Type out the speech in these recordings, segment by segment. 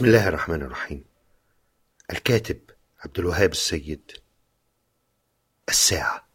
بسم الله الرحمن الرحيم. الكاتب عبد الوهاب السيد. الساعة.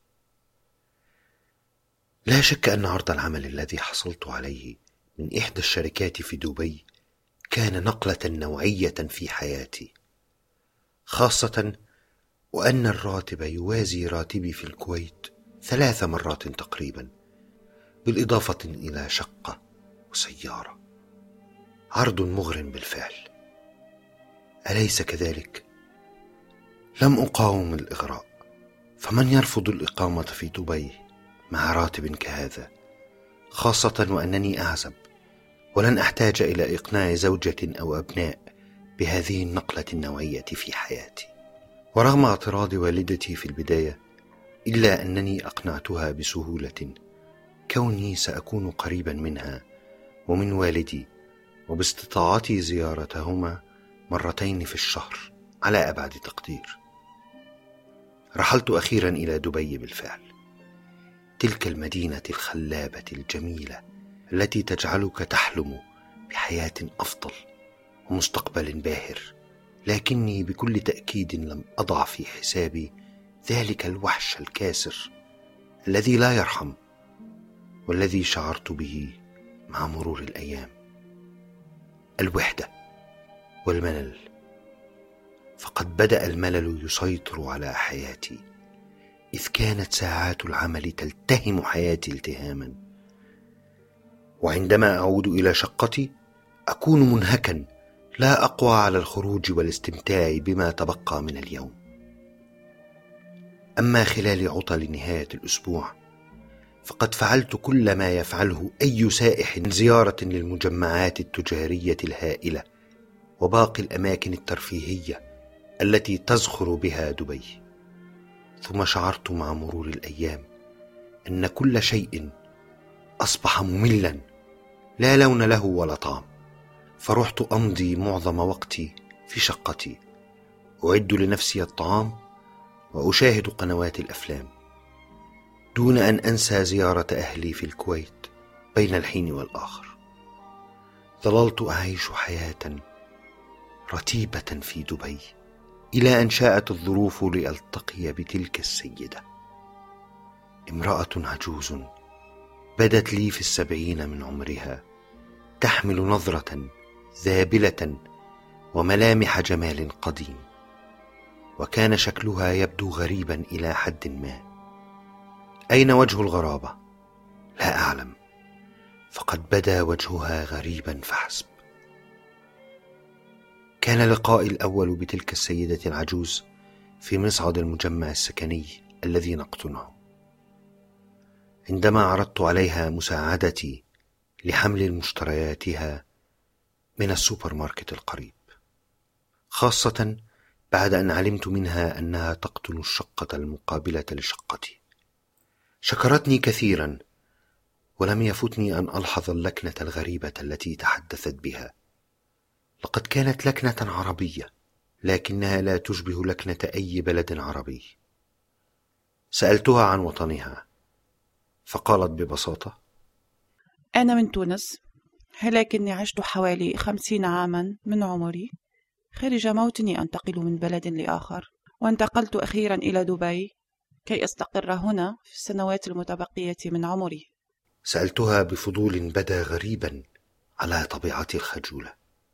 لا شك أن عرض العمل الذي حصلت عليه من إحدى الشركات في دبي كان نقلة نوعية في حياتي، خاصة وأن الراتب يوازي راتبي في الكويت 3 مرات تقريبا، بالإضافة إلى شقة وسيارة. عرض مغر بالفعل، أليس كذلك؟ لم أقاوم الإغراء، فمن يرفض الإقامة في دبي مع راتب كهذا، خاصة وأنني أعزب ولن أحتاج إلى إقناع زوجة أو أبناء بهذه النقلة النوعية في حياتي. ورغم اعتراض والدتي في البداية، إلا أنني أقنعتها بسهولة، كوني سأكون قريبا منها ومن والدي، وباستطاعتي زيارتهما 2 مرات في الشهر على أبعد تقدير. رحلت أخيرا إلى دبي بالفعل، تلك المدينة الخلابة الجميلة التي تجعلك تحلم بحياة أفضل ومستقبل باهر. لكني بكل تأكيد لم أضع في حسابي ذلك الوحش الكاسر الذي لا يرحم، والذي شعرت به مع مرور الأيام: الوحدة والملل. فقد بدأ الملل يسيطر على حياتي، إذ كانت ساعات العمل تلتهم حياتي التهاما، وعندما أعود إلى شقتي أكون منهكا، لا أقوى على الخروج والاستمتاع بما تبقى من اليوم. أما خلال عطل نهاية الأسبوع فقد فعلت كل ما يفعله أي سائح من زيارة للمجمعات التجارية الهائلة وباقي الأماكن الترفيهية التي تزخر بها دبي. ثم شعرت مع مرور الأيام أن كل شيء أصبح مملا، لا لون له ولا طعم. فرحت أمضي معظم وقتي في شقتي، أعد لنفسي الطعام وأشاهد قنوات الأفلام، دون أن أنسى زيارة أهلي في الكويت بين الحين والآخر. ظللت أعيش حياة رتيبة في دبي، إلى أن شاءت الظروف لألتقي بتلك السيدة، امرأة عجوز بدت لي في 70 من عمرها، تحمل نظرة ذابلة وملامح جمال قديم، وكان شكلها يبدو غريبا إلى حد ما. أين وجه الغرابة؟ لا أعلم، فقد بدا وجهها غريبا فحسب. كان لقائي الأول بتلك السيدة العجوز في مصعد المجمع السكني الذي نقطنه، عندما عرضت عليها مساعدتي لحمل مشترياتها من السوبر ماركت القريب، خاصة بعد أن علمت منها أنها تقطن الشقة المقابلة لشقتي. شكرتني كثيرا، ولم يفتني أن ألحظ اللكنة الغريبة التي تحدثت بها. لقد كانت لكنة عربية، لكنها لا تشبه لكنة أي بلد عربي. سألتها عن وطنها، فقالت ببساطة: أنا من تونس، لكني عشت حوالي 50 عاما من عمري خارج موطني أنتقل من بلد لآخر، وانتقلت أخيرا إلى دبي كي أستقر هنا في السنوات المتبقية من عمري. سألتها بفضول بدا غريبا على طبيعتي الخجولة: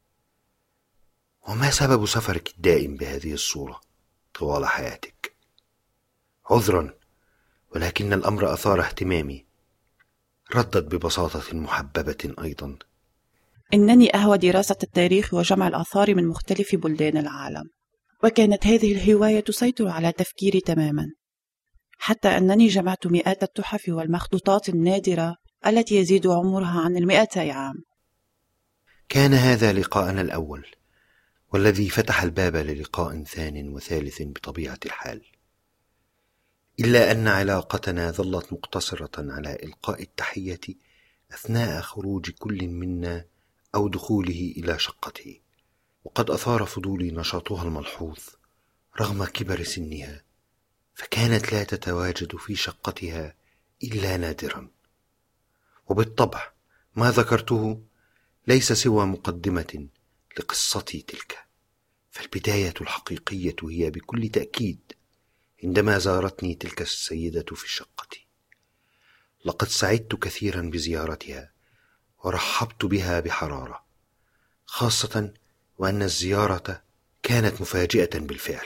وما سبب سفرك الدائم بهذه الصورة طوال حياتك؟ عذرا، ولكن الأمر أثار اهتمامي. ردت ببساطة محببة أيضا: إنني أهوى دراسة التاريخ وجمع الآثار من مختلف بلدان العالم، وكانت هذه الهواية تسيطر على تفكيري تماما، حتى أنني جمعت مئات التحف والمخطوطات النادرة التي يزيد عمرها عن 200 عام. كان هذا لقاءنا الأول، والذي فتح الباب للقاء ثان وثالث بطبيعة الحال، إلا أن علاقتنا ظلت مقتصرة على إلقاء التحية أثناء خروج كل منا أو دخوله إلى شقته. وقد أثار فضولي نشاطها الملحوظ رغم كبر سنها، فكانت لا تتواجد في شقتها إلا نادرا. وبالطبع ما ذكرته ليس سوى مقدمة لقصتي تلك، فالبداية الحقيقية هي بكل تأكيد عندما زارتني تلك السيدة في شقتي. لقد سعدت كثيرا بزيارتها ورحبت بها بحرارة، خاصة وأن الزيارة كانت مفاجئة بالفعل.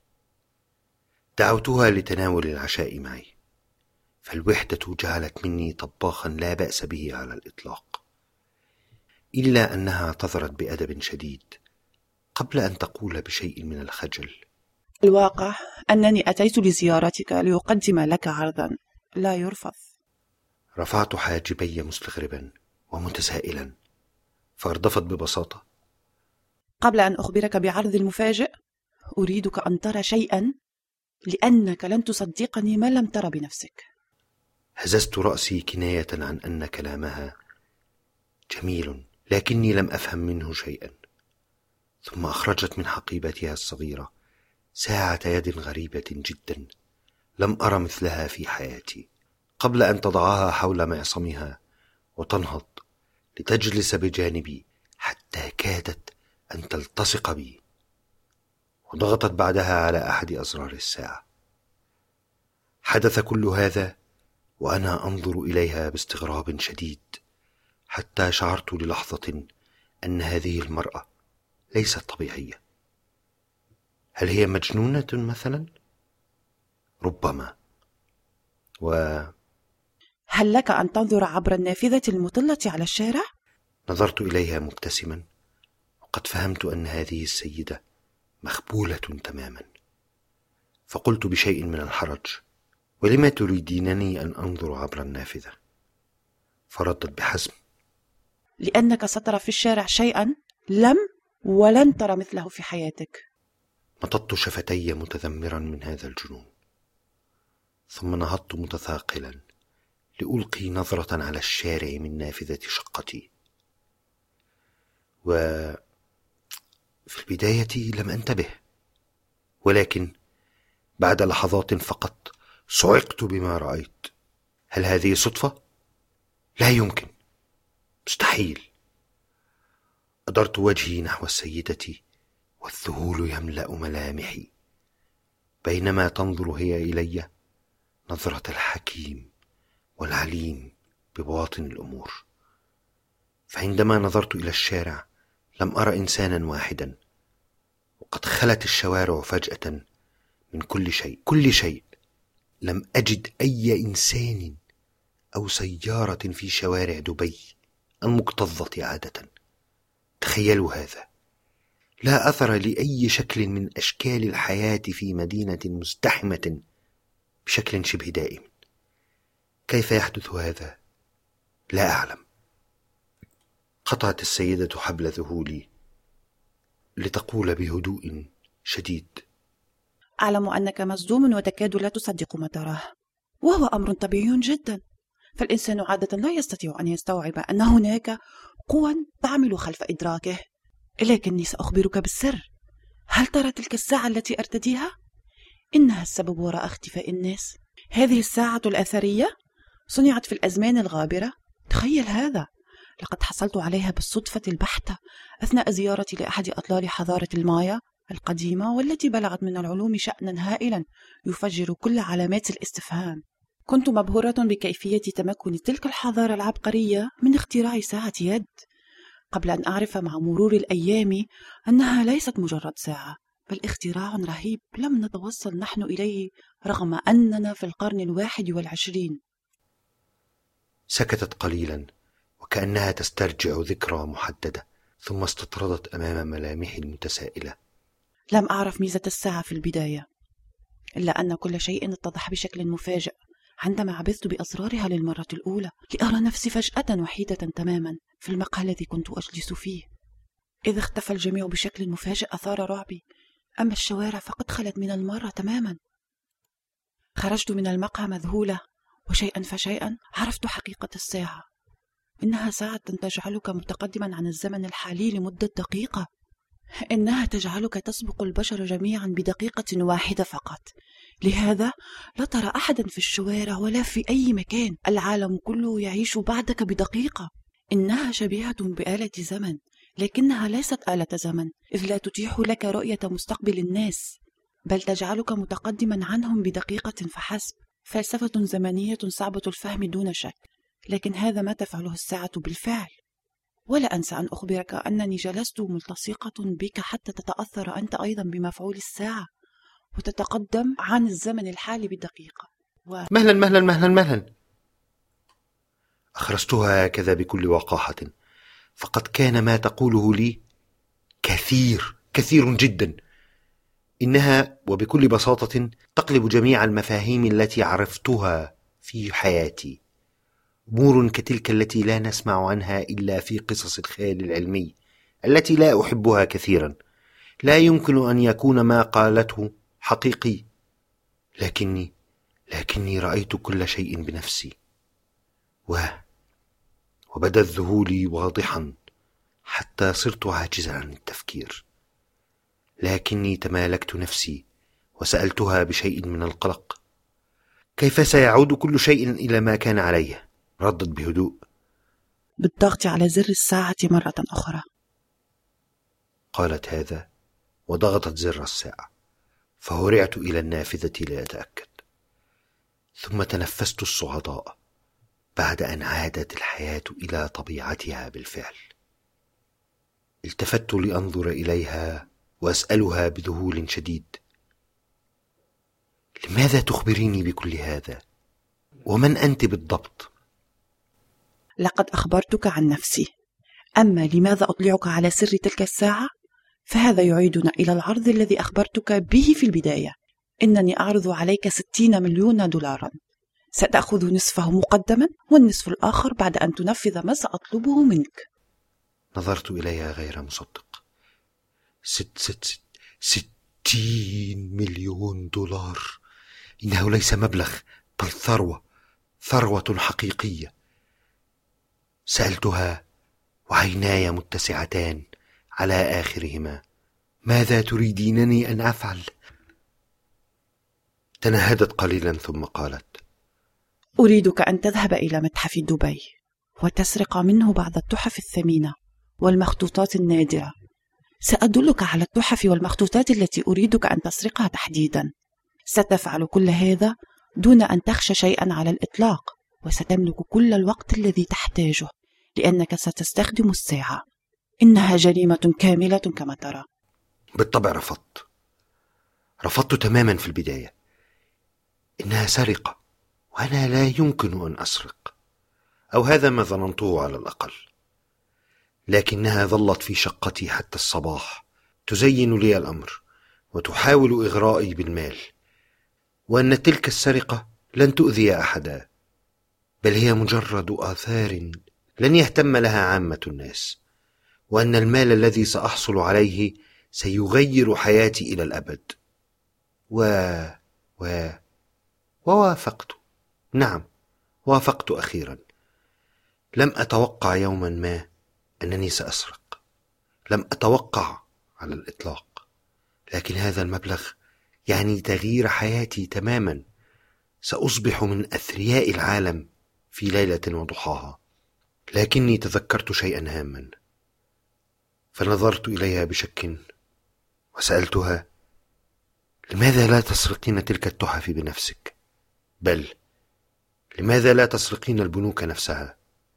دعوتها لتناول العشاء معي، فالوحدة جعلت مني طباخا لا بأس به على الإطلاق، إلا أنها اعتذرت بأدب شديد قبل أن تقول بشيء من الخجل: الواقع أنني أتيت لزيارتك لأقدم لك عرضا لا يرفض. رفعت حاجبي مستغربا ومتسائلا، فأردفت ببساطة: قبل أن أخبرك بعرض المفاجئ، أريدك أن ترى شيئا، لأنك لن تصدقني ما لم تر بنفسك. هززت رأسي كناية عن أن كلامها جميل، لكني لم أفهم منه شيئا. ثم أخرجت من حقيبتها الصغيرة ساعة يد غريبة جدا لم أرى مثلها في حياتي، قبل أن تضعها حول معصمها وتنهض لتجلس بجانبي حتى كادت أن تلتصق بي، وضغطت بعدها على أحد أزرار الساعة. حدث كل هذا وأنا أنظر إليها باستغراب شديد، حتى شعرت للحظة أن هذه المرأة ليست طبيعية. هل هي مجنونة مثلا؟ ربما. هل لك أن تنظر عبر النافذة المطلة على الشارع؟ نظرت إليها مبتسما، وقد فهمت أن هذه السيدة مخبولة تماما، فقلت بشيء من الحرج: ولما تريدينني أن أنظر عبر النافذة؟ فردت بحزم: لأنك سترى في الشارع شيئا لم ولن ترى مثله في حياتك. مططت شفتي متذمرا من هذا الجنون، ثم نهضت متثاقلا لألقي نظرة على الشارع من نافذة شقتي. وفي البداية لم أنتبه، ولكن بعد لحظات فقط صعقت بما رأيت. هل هذه صدفة؟ لا يمكن، مستحيل. أدرت وجهي نحو السيدة والذهول يملأ ملامحي، بينما تنظر هي إلي نظرة الحكيم والعليم ببواطن الأمور. فعندما نظرت إلى الشارع لم أرى إنسانا واحدا، وقد خلت الشوارع فجأة من كل شيء. لم أجد أي إنسان أو سيارة في شوارع دبي المكتظة عادة. تخيلوا هذا، لا أثر لأي شكل من أشكال الحياة في مدينة مزدحمة بشكل شبه دائم. كيف يحدث هذا؟ لا أعلم. قطعت السيدة حبل ذهولي لتقول بهدوء شديد: أعلم أنك مصدوم وتكاد لا تصدق ما تراه، وهو أمر طبيعي جدا، فالإنسان عادة لا يستطيع أن يستوعب أن هناك قوى تعمل خلف إدراكه. لكني سأخبرك بالسر. هل ترى تلك الساعة التي أرتديها؟ إنها السبب وراء اختفاء الناس. هذه الساعة الأثرية صنعت في الأزمان الغابرة. تخيل هذا، لقد حصلت عليها بالصدفة البحتة أثناء زيارتي لأحد أطلال حضارة المايا القديمة، والتي بلغت من العلوم شأنا هائلا يفجر كل علامات الاستفهام. كنت مبهورة بكيفية تمكن تلك الحضارة العبقرية من اختراع ساعة يد، قبل أن أعرف مع مرور الأيام أنها ليست مجرد ساعة، بل اختراع رهيب لم نتوصل نحن إليه رغم أننا في القرن 21. سكتت قليلا وكأنها تسترجع ذكرى محددة، ثم استطردت أمام ملامحي المتسائلة. لم أعرف ميزة الساعة في البداية، إلا أن كل شيء اتضح بشكل مفاجئ عندما عبثت بأسرارها للمرة الأولى، لأرى نفسي فجأة وحيدة تماما في المقهى الذي كنت أجلس فيه. إذا اختفى الجميع بشكل مفاجئ أثار رعبي، أما الشوارع فقد خلت من المرة تماما. خرجت من المقهى مذهولة، وشيئا فشيئا عرفت حقيقة الساعة. إنها ساعة تجعلك متقدما عن الزمن الحالي لمدة دقيقة. إنها تجعلك تسبق البشر جميعا بدقيقة واحدة فقط. لهذا لا ترى أحدا في الشوارع ولا في أي مكان، العالم كله يعيش بعدك بدقيقة. إنها شبيهة بآلة زمن، لكنها ليست آلة زمن، إذ لا تتيح لك رؤية مستقبل الناس، بل تجعلك متقدما عنهم بدقيقة فحسب. فلسفة زمنية صعبة الفهم دون شك، لكن هذا ما تفعله الساعة بالفعل. ولا أنسى أن أخبرك أنني جلست ملتصقة بك حتى تتأثر أنت أيضا بمفعول الساعة وتتقدم عن الزمن الحالي بدقيقة. مهلا مهلا مهلا مهلا، أخرجتها هكذا بكل وقاحة، فقد كان ما تقوله لي كثير جدا. إنها وبكل بساطة تقلب جميع المفاهيم التي عرفتها في حياتي. أمور كتلك التي لا نسمع عنها إلا في قصص الخيال العلمي التي لا أحبها كثيرا. لا يمكن أن يكون ما قالته حقيقي، لكني رأيت كل شيء بنفسي، وبدا الذهول واضحا حتى صرت عاجزا عن التفكير. لكني تمالكت نفسي وسألتها بشيء من القلق: كيف سيعود كل شيء إلى ما كان عليه؟ ردت بهدوء: بالضغط على زر الساعة مرة أخرى. قالت هذا وضغطت زر الساعة، فهرعت إلى النافذة لأتأكد، ثم تنفست الصعداء بعد أن عادت الحياة إلى طبيعتها بالفعل. التفت لأنظر إليها وأسألها بذهول شديد: لماذا تخبريني بكل هذا؟ ومن أنت بالضبط؟ لقد أخبرتك عن نفسي، أما لماذا أطلعك على سر تلك الساعة؟ فهذا يعيدنا إلى العرض الذي أخبرتك به في البداية. إنني أعرض عليك 60 مليون دولارا، ستأخذ نصفه مقدما والنصف الآخر بعد أن تنفذ ما سأطلبه منك. نظرت إليها غير مصدق. 60 مليون دولار، إنه ليس مبلغ بل ثروة حقيقية. سألتها وعيناي متسعتان على آخرهما: ماذا تريدينني أن أفعل؟ تنهدت قليلا ثم قالت: أريدك أن تذهب إلى متحف دبي وتسرق منه بعض التحف الثمينة والمخطوطات النادرة. سأدلك على التحف والمخطوطات التي أريدك أن تسرقها تحديدا. ستفعل كل هذا دون أن تخشى شيئا على الإطلاق، وستملك كل الوقت الذي تحتاجه لأنك ستستخدم الساعة. إنها جريمة كاملة كما ترى. بالطبع رفضت تماما في البداية. إنها سرقة وأنا لا يمكن أن أسرق، أو هذا ما ظننته على الأقل. لكنها ظلت في شقتي حتى الصباح تزين لي الأمر وتحاول إغرائي بالمال، وأن تلك السرقة لن تؤذي أحدا، بل هي مجرد آثار لن يهتم لها عامة الناس، وأن المال الذي سأحصل عليه سيغير حياتي إلى الأبد. ووافقت. نعم، وافقت أخيرا. لم أتوقع يوما ما أنني سأسرق، لم أتوقع على الإطلاق، لكن هذا المبلغ يعني تغيير حياتي تماما. سأصبح من أثرياء العالم في ليلة وضحاها. لكني تذكرت شيئا هاما، فنظرت إليها بشك وسألتها: لماذا لا تسرقين تلك التحف بنفسك؟ بل لماذا لا تسرقين البنوك نفسها؟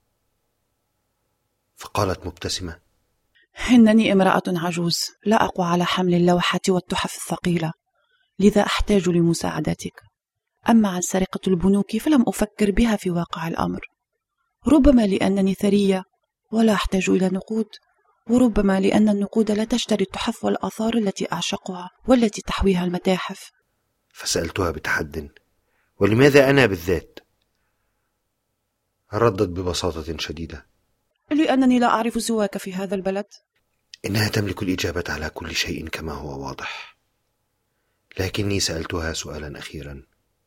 فقالت مبتسمة: إنني امرأة عجوز، لا أقوى على حمل اللوحة والتحف الثقيلة، لذا أحتاج لمساعدتك. أما عن سرقة البنوك فلم أفكر بها في واقع الأمر، ربما لأنني ثرية ولا أحتاج إلى نقود، وربما لأن النقود لا تشتري التحف والآثار التي أعشقها والتي تحويها المتاحف. فسألتها بتحد: ولماذا أنا بالذات؟ ردت ببساطة شديدة: لأنني لا أعرف سواك في هذا البلد. إنها تملك الإجابة على كل شيء كما هو واضح. لكني سألتها سؤالا أخيرا: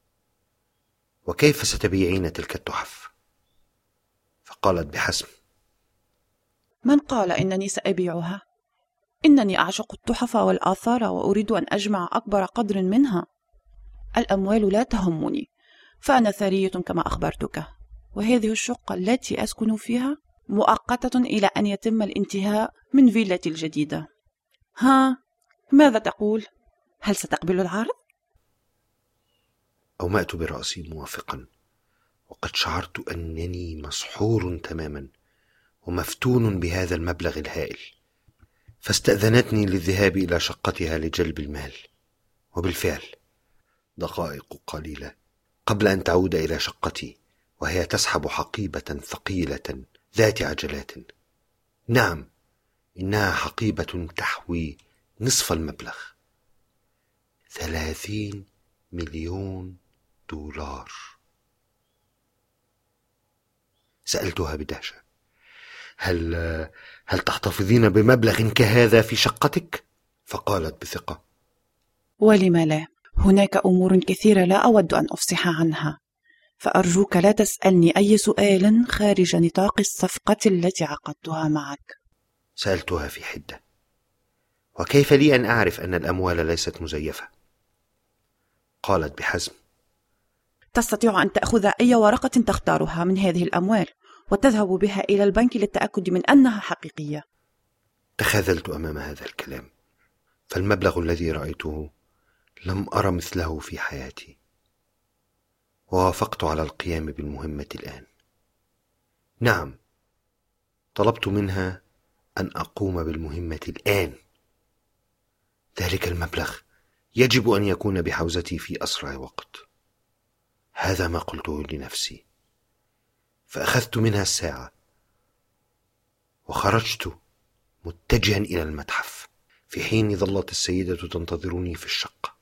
وكيف ستبيعين تلك التحف؟ فقالت بحسم: من قال إنني سأبيعها؟ إنني أعشق التحف والآثار وأريد أن أجمع أكبر قدر منها. الأموال لا تهمني، فأنا ثرية كما أخبرتك، وهذه الشقة التي أسكن فيها مؤقتة إلى أن يتم الانتهاء من فيلتي الجديدة. ها، ماذا تقول؟ هل ستقبل العرض؟ أومأت برأسي موافقا، وقد شعرت أنني مسحور تماما ومفتون بهذا المبلغ الهائل. فاستأذنتني للذهاب إلى شقتها لجلب المال، وبالفعل دقائق قليلة قبل أن تعود إلى شقتي وهي تسحب حقيبة ثقيلة ذات عجلات. نعم، إنها حقيبة تحوي نصف المبلغ، 30 مليون دولار. سألتها بدهشة: هل تحتفظين بمبلغ كهذا في شقتك؟ فقالت بثقة: ولم لا، هناك أمور كثيرة لا أود أن أفصح عنها، فأرجوك لا تسألني أي سؤال خارج نطاق الصفقة التي عقدتها معك. سألتها في حدة: وكيف لي أن أعرف أن الأموال ليست مزيفة؟ قالت بحزم: تستطيع أن تأخذ أي ورقة تختارها من هذه الأموال وتذهب بها إلى البنك للتأكد من أنها حقيقية. تخاذلت أمام هذا الكلام، فالمبلغ الذي رأيته لم أرى مثله في حياتي، ووافقت على القيام بالمهمة الآن. نعم، طلبت منها أن أقوم بالمهمة الآن. ذلك المبلغ يجب أن يكون بحوزتي في أسرع وقت، هذا ما قلته لنفسي. فأخذت منها الساعة وخرجت متجها إلى المتحف، في حين ظلت السيدة تنتظرني في الشقة.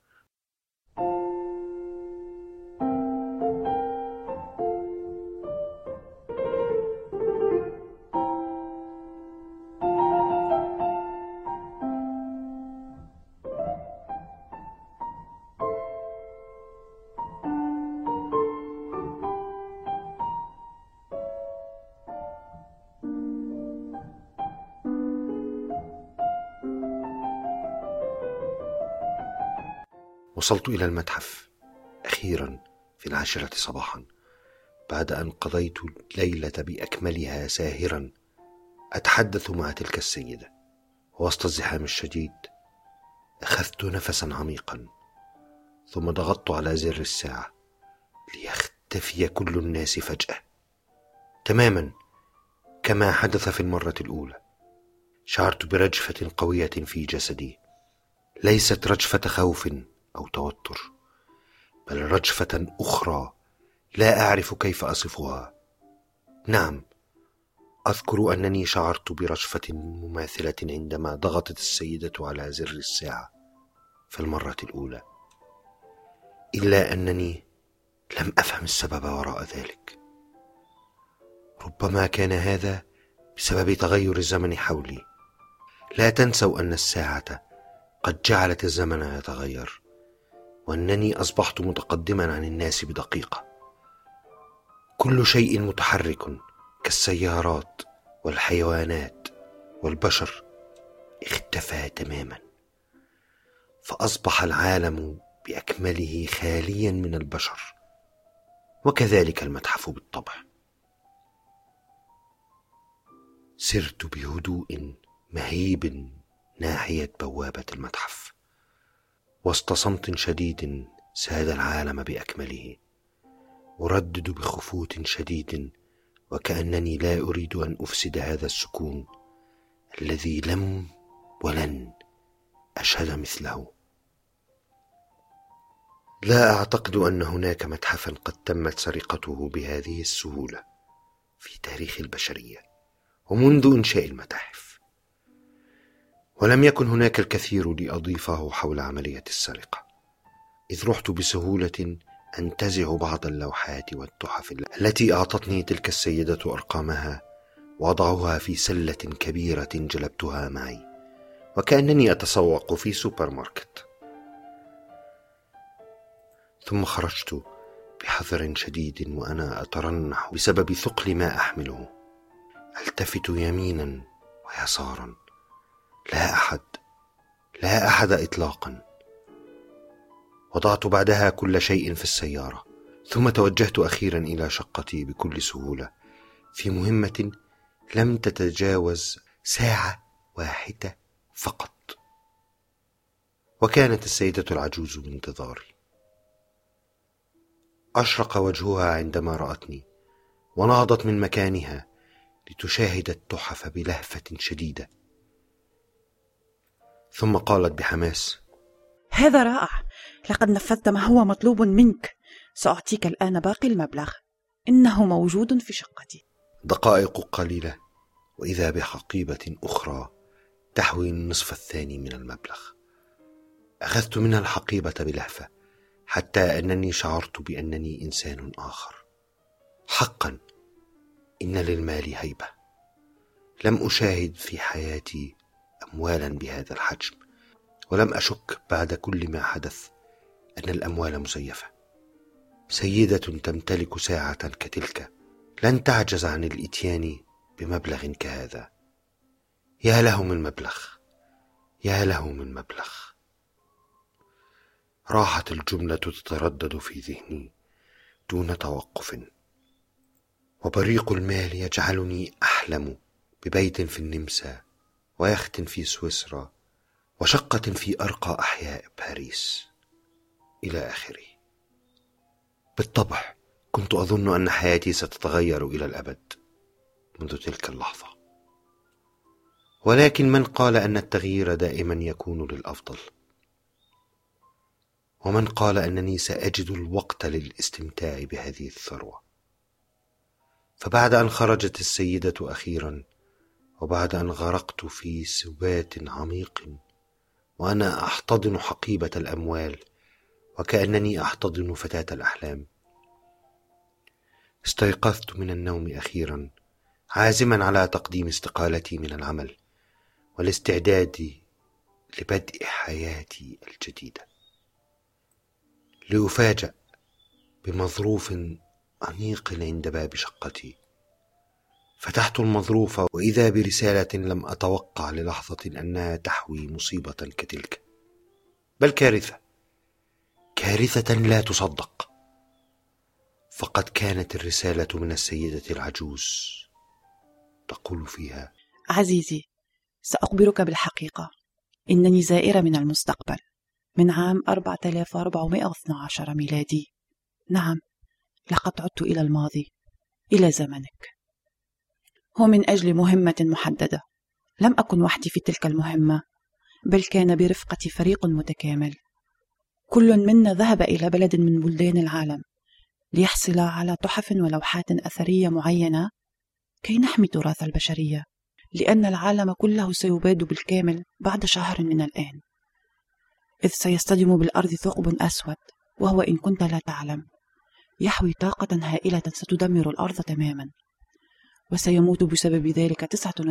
وصلت إلى المتحف أخيرا في 10 صباحا، بعد أن قضيت الليلة بأكملها ساهرا أتحدث مع تلك السيدة. وسط الزحام الشديد أخذت نفسا عميقا، ثم ضغطت على زر الساعة ليختفي كل الناس فجأة، تماما كما حدث في المرة الأولى. شعرت برجفة قوية في جسدي، ليست رجفة خوف أو توتر، بل رجفة أخرى لا أعرف كيف أصفها. نعم، أذكر أنني شعرت برجفة مماثلة عندما ضغطت السيدة على زر الساعة في المرة الأولى، إلا أنني لم أفهم السبب وراء ذلك. ربما كان هذا بسبب تغير الزمن حولي. لا تنسوا أن الساعة قد جعلت الزمن يتغير، وأنني أصبحت متقدما عن الناس بدقيقة. كل شيء متحرك كالسيارات والحيوانات والبشر اختفى تماما، فأصبح العالم بأكمله خاليا من البشر، وكذلك المتحف بالطبع. سرت بهدوء مهيب ناحية بوابة المتحف. وسط صمت شديد ساد العالم بأكمله، أردد بخفوت شديد وكأنني لا أريد أن أفسد هذا السكون الذي لم ولن أشهد مثله. لا أعتقد أن هناك متحفا قد تمت سرقته بهذه السهولة في تاريخ البشرية ومنذ إنشاء المتاحف، ولم يكن هناك الكثير لأضيفه حول عملية السرقة، إذ رحت بسهولة أنتزع بعض اللوحات والتحف التي أعطتني تلك السيدة أرقامها وأضعها في سلة كبيرة جلبتها معي، وكأنني أتسوق في سوبر ماركت. ثم خرجت بحذر شديد وأنا أترنح بسبب ثقل ما أحمله، ألتفت يمينا ويسارا، لا أحد إطلاقا. وضعت بعدها كل شيء في السيارة، ثم توجهت أخيرا إلى شقتي بكل سهولة، في مهمة لم تتجاوز ساعة واحدة فقط، وكانت السيدة العجوز بانتظاري. أشرق وجهها عندما رأتني، ونهضت من مكانها لتشاهد التحف بلهفة شديدة، ثم قالت بحماس: هذا رائع، لقد نفذت ما هو مطلوب منك. سأعطيك الآن باقي المبلغ، إنه موجود في شقتي. دقائق قليلة وإذا بحقيبة أخرى تحوي النصف الثاني من المبلغ. أخذت منها الحقيبة بلهفة حتى أنني شعرت بأنني إنسان آخر. حقا إن للمال هيبة. لم أشاهد في حياتي أموالا بهذا الحجم، ولم أشك بعد كل ما حدث أن الأموال مزيفة. سيدة تمتلك ساعة كتلك لن تعجز عن الإتيان بمبلغ كهذا. يا له من مبلغ، يا له من مبلغ. راحت الجملة تتردد في ذهني دون توقف، وبريق المال يجعلني أحلم ببيت في النمسا، ويخت في سويسرا، وشقة في أرقى أحياء باريس، إلى آخره. بالطبع كنت أظن أن حياتي ستتغير إلى الأبد منذ تلك اللحظة، ولكن من قال أن التغيير دائما يكون للأفضل؟ ومن قال أنني سأجد الوقت للاستمتاع بهذه الثروة؟ فبعد أن خرجت السيدة أخيرا، وبعد أن غرقت في سبات عميق وأنا أحتضن حقيبة الأموال وكأنني أحتضن فتاة الأحلام، استيقظت من النوم أخيرا عازما على تقديم استقالتي من العمل والاستعداد لبدء حياتي الجديدة. لأفاجأ بمظروف أنيق عند باب شقتي. فتحت المظروف وإذا برسالة لم أتوقع للحظة أنها تحوي مصيبة كتلك، بل كارثة، كارثة لا تصدق. فقد كانت الرسالة من السيدة العجوز تقول فيها: عزيزي، سأخبرك بالحقيقة، إنني زائرة من المستقبل من عام 4412 ميلادي. نعم، لقد عدت إلى الماضي، إلى زمنك، ومن أجل مهمة محددة. لم أكن وحدي في تلك المهمة، بل كان برفقتي فريق متكامل. كل منا ذهب إلى بلد من بلدان العالم ليحصل على تحف ولوحات أثرية معينة كي نحمي تراث البشرية، لأن العالم كله سيباد بالكامل بعد شهر من الآن، إذ سيصطدم بالأرض ثقب أسود، وهو إن كنت لا تعلم يحوي طاقة هائلة ستدمر الأرض تماما، وسيموت بسبب ذلك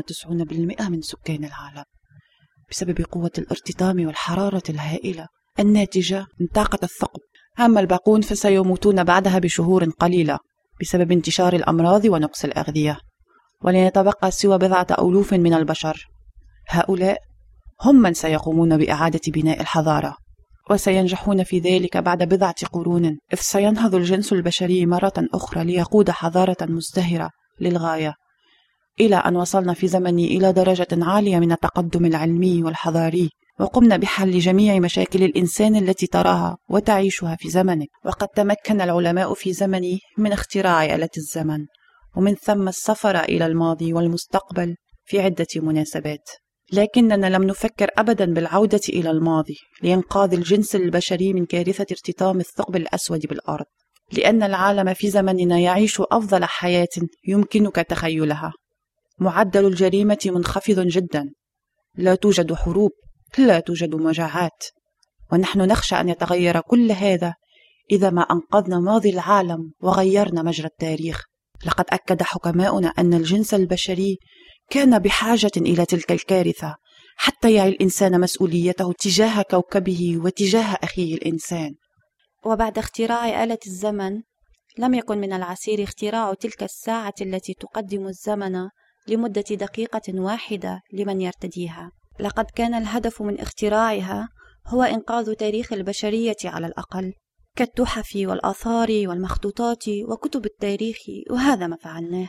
99% من سكان العالم بسبب قوة الارتطام والحرارة الهائلة الناتجة من طاقة الثقب. أما الباقون فسيموتون بعدها بشهور قليلة بسبب انتشار الأمراض ونقص الأغذية، ولن يتبقى سوى 10,000 من البشر. هؤلاء هم من سيقومون بإعادة بناء الحضارة، وسينجحون في ذلك بعد 10 قرون، إذ سينهض الجنس البشري مرة أخرى ليقود حضارة مزدهرة للغاية، إلى أن وصلنا في زمني إلى درجة عالية من التقدم العلمي والحضاري، وقمنا بحل جميع مشاكل الإنسان التي تراها وتعيشها في زمنك. وقد تمكن العلماء في زمني من اختراع آلة الزمن، ومن ثم السفر إلى الماضي والمستقبل في عدة مناسبات. لكننا لم نفكر أبدا بالعودة إلى الماضي لإنقاذ الجنس البشري من كارثة ارتطام الثقب الأسود بالأرض، لأن العالم في زمننا يعيش أفضل حياة يمكنك تخيلها. معدل الجريمة منخفض جدا، لا توجد حروب، لا توجد مجاعات، ونحن نخشى أن يتغير كل هذا إذا ما أنقذنا ماضي العالم وغيرنا مجرى التاريخ. لقد أكد حكماؤنا أن الجنس البشري كان بحاجة إلى تلك الكارثة حتى يعي الإنسان مسؤوليته تجاه كوكبه وتجاه أخيه الإنسان. وبعد اختراع آلة الزمن لم يكن من العسير اختراع تلك الساعة التي تقدم الزمن لمدة دقيقة واحدة لمن يرتديها. لقد كان الهدف من اختراعها هو إنقاذ تاريخ البشرية على الأقل، كالتحف والآثار والمخطوطات وكتب التاريخ، وهذا ما فعلناه.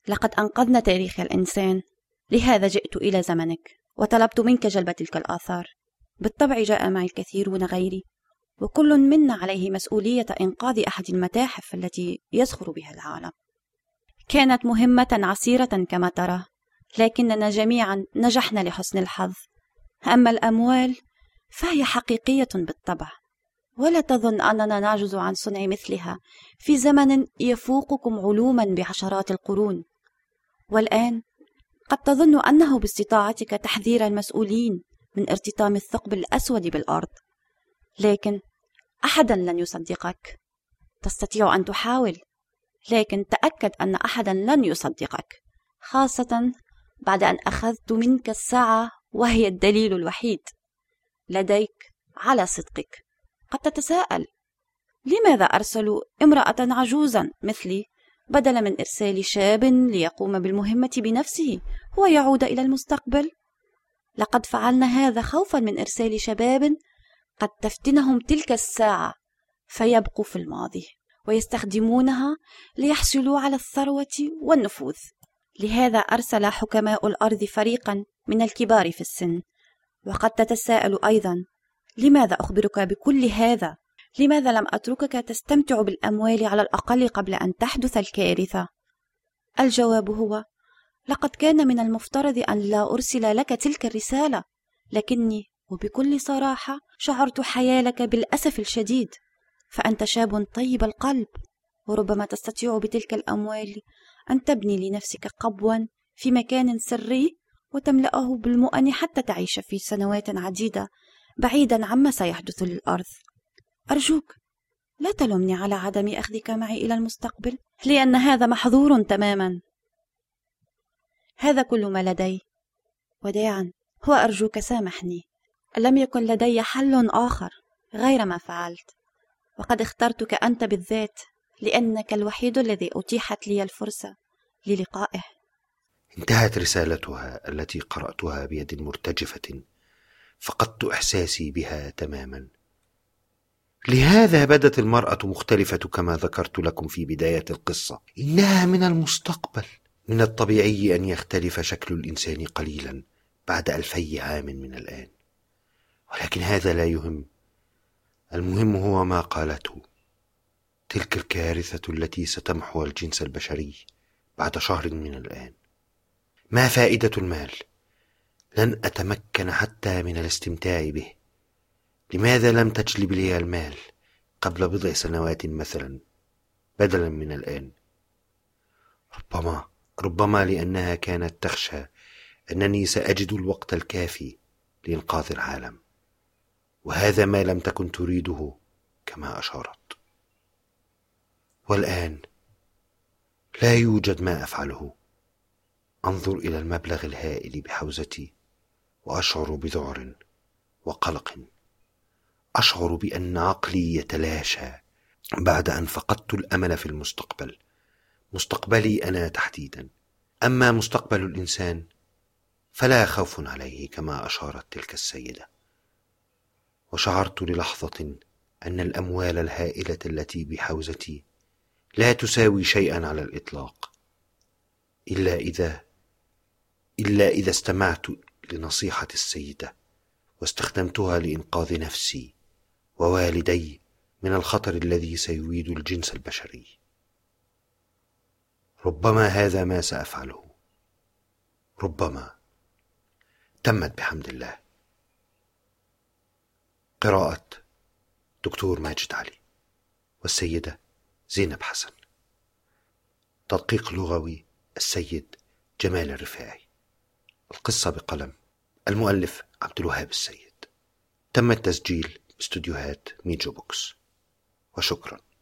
لقد أنقذنا تاريخ الإنسان، لهذا جئت إلى زمنك وطلبت منك جلب تلك الآثار. بالطبع جاء معي الكثيرون غيري، وكل منا عليه مسؤولية إنقاذ أحد المتاحف التي يزخر بها العالم. كانت مهمة عسيرة كما ترى، لكننا جميعا نجحنا لحسن الحظ. أما الأموال فهي حقيقية بالطبع، ولا تظن أننا نعجز عن صنع مثلها في زمن يفوقكم علوما بعشرات القرون. والآن قد تظن أنه باستطاعتك تحذير المسؤولين من ارتطام الثقب الأسود بالأرض، لكن أحدا لن يصدقك. تستطيع أن تحاول، لكن تأكد أن أحدا لن يصدقك، خاصة بعد أن أخذت منك الساعة وهي الدليل الوحيد لديك على صدقك. قد تتساءل لماذا أرسلوا امرأة عجوزا مثلي بدلا من إرسال شاب ليقوم بالمهمة بنفسه ويعود إلى المستقبل؟ لقد فعلنا هذا خوفا من إرسال شباب قد تفتنهم تلك الساعة فيبقوا في الماضي ويستخدمونها ليحصلوا على الثروة والنفوذ. لهذا أرسل حكماء الأرض فريقا من الكبار في السن. وقد تتساءل أيضا لماذا أخبرك بكل هذا؟ لماذا لم أتركك تستمتع بالأموال على الأقل قبل أن تحدث الكارثة؟ الجواب هو: لقد كان من المفترض أن لا أرسل لك تلك الرسالة، لكني وبكل صراحة شعرت حيالك بالأسف الشديد، فأنت شاب طيب القلب، وربما تستطيع بتلك الأموال أن تبني لنفسك قبوا في مكان سري وتملأه بالمؤن حتى تعيش في سنوات عديدة بعيدا عما سيحدث للأرض. أرجوك لا تلومني على عدم أخذك معي إلى المستقبل، لأن هذا محظور تماما. هذا كل ما لدي، وداعا، وأرجوك سامحني. لم يكن لدي حل آخر غير ما فعلت، وقد اخترتك أنت بالذات لأنك الوحيد الذي أتيحت لي الفرصة للقائه. انتهت رسالتها التي قرأتها بيد مرتجفة، فقدت إحساسي بها تماما. لهذا بدت المرأة مختلفة كما ذكرت لكم في بداية القصة. إنها من المستقبل. من الطبيعي أن يختلف شكل الإنسان قليلا بعد 2000 عام من الآن، ولكن هذا لا يهم. المهم هو ما قالته. تلك الكارثة التي ستمحو الجنس البشري بعد شهر من الآن. ما فائدة المال؟ لن أتمكن حتى من الاستمتاع به. لماذا لم تجلب لي المال قبل بضع سنوات مثلا بدلا من الآن؟ ربما لأنها كانت تخشى أنني سأجد الوقت الكافي لإنقاذ العالم، وهذا ما لم تكن تريده كما أشارت. والآن لا يوجد ما أفعله. أنظر إلى المبلغ الهائل بحوزتي وأشعر بذعر وقلق. أشعر بأن عقلي يتلاشى بعد أن فقدت الأمل في المستقبل، مستقبلي أنا تحديدا. أما مستقبل الإنسان فلا خوف عليه كما أشارت تلك السيدة. وشعرت للحظة أن الأموال الهائلة التي بحوزتي لا تساوي شيئا على الإطلاق، إلا إذا استمعت لنصيحة السيدة واستخدمتها لإنقاذ نفسي ووالدي من الخطر الذي سيويد الجنس البشري. ربما هذا ما سأفعله. ربما. تمت بحمد الله. قراءة دكتور ماجد علي والسيدة زينب حسن. تدقيق لغوي السيد جمال الرفاعي. القصة بقلم المؤلف عبد الوهاب السيد. تم التسجيل باستوديوهات ميجو بوكس. وشكرا.